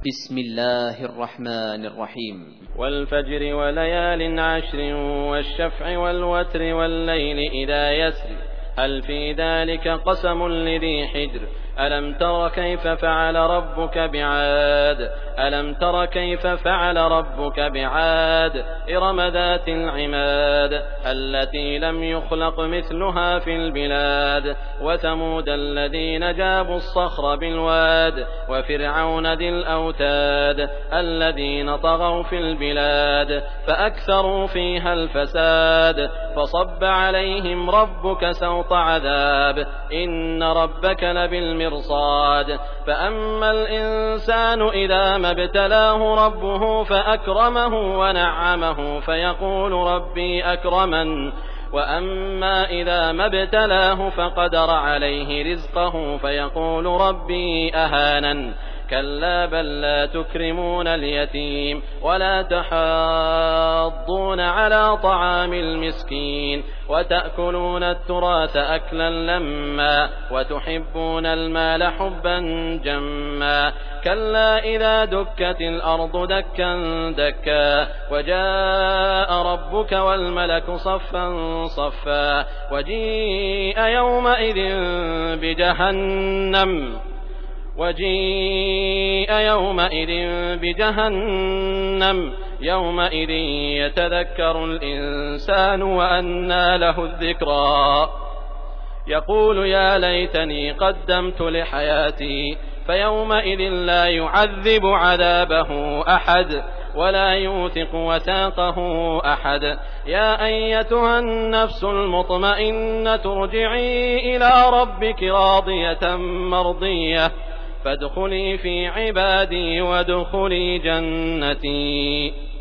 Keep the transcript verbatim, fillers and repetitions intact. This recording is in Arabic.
بسم الله الرحمن الرحيم. والفجر وليال عشر والشفع والوتر والليل إذا يسر هل في ذلك قسم لذي حجر ألم تر كيف فعل ربك بعاد ألم تر كيف فعل ربك بعاد إرم ذات العماد التي لم يخلق مثلها في البلاد وثمود الذين جابوا الصخر بالواد وفرعون ذي الأوتاد الذين طغوا في البلاد فأكثروا فيها الفساد فصب عليهم ربك سوط عذاب إن ربك لبالمرصاد فأما الإنسان إذا ما ابتلاه ربه فأكرمه ونعمه فيقول ربي أكرمن وأما إذا ما ابتلاه فقدر عليه رزقه فيقول ربي أهانن كلا بل لا تكرمون اليتيم ولا تحاضون على طعام المسكين وتأكلون التراث أكلا لما وتحبون المال حبا جما كلا إذا دكت الأرض دكا دكا وجاء ربك والملك صفا صفا وجيء يومئذ بجهنم وجيء يومئذ بجهنم يومئذ يتذكر الإنسان وأنى له الذكرى يقول يا ليتني قدمت لحياتي فيومئذ لا يعذب عذابه أحد ولا يوثق وثاقه أحد يا أيتها النفس المطمئنة ارجعي إلى ربك راضية مرضية فادخلي في عبادي وادخلي جنتي.